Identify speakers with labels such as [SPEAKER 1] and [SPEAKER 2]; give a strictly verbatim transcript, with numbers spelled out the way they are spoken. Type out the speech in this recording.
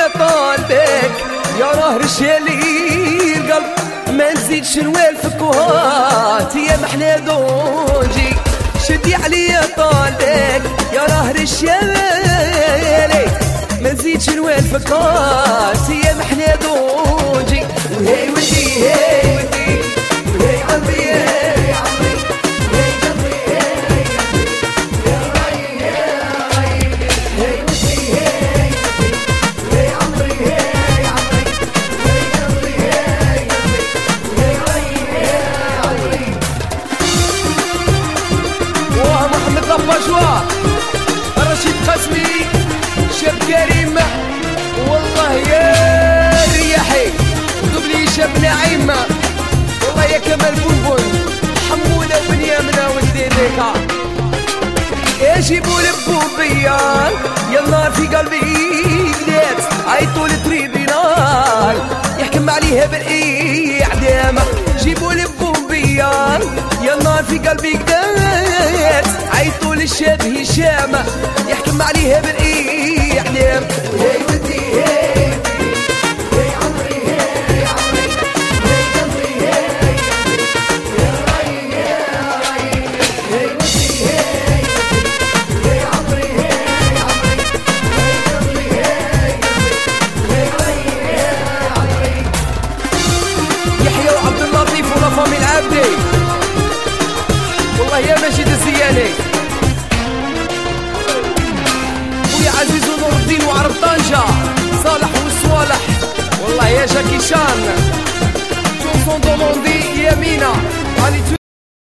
[SPEAKER 1] عليا طالبك يا راه رشالي القلب ما نزيدش نوالفك وهات يا محنا دوجي شدي عليا طالبك يا راه رشالي ما نزيدش نوالفك هات يا محنا دوجي وهي ودي هي ودي وهي عمري هي عمري وهي قلبي هي يا راي يا راي هي ودي هي ودي وهي عمري هي عمري وهي قلبي هي قلبي وهي راي يا عمري. واه محمد لباجوا رشيد قاسمي شاب كريم والله يا رياحي ودبلي شاب نعيم والله يا كمال بونبون حمودة ونيامنا والديريكا يجيبوا لبوبيا يا النار في قلبي قدات عيطوا للتريبينال يحكم عليها بالاعدام جيبوا لبوبيا يا النار في قلبي قدات عيطوا للشاب هشام يحكم عليها بالاعدام وهي ودي هي وهي عمري هي عمري وهي قلبي هي يا راي يا راي هي ودي هي وهي عمري هي عمري وهي قلبي هي وهي راي يا عمري. يحيى وعبد اللطيف ولا فامي العبدي والله يا ماجد الزياني ويا عزيز ونور الدين وعرب طنجة صالح والصوالح والله يا جاكي شان شونسون دوموندي يا مينا.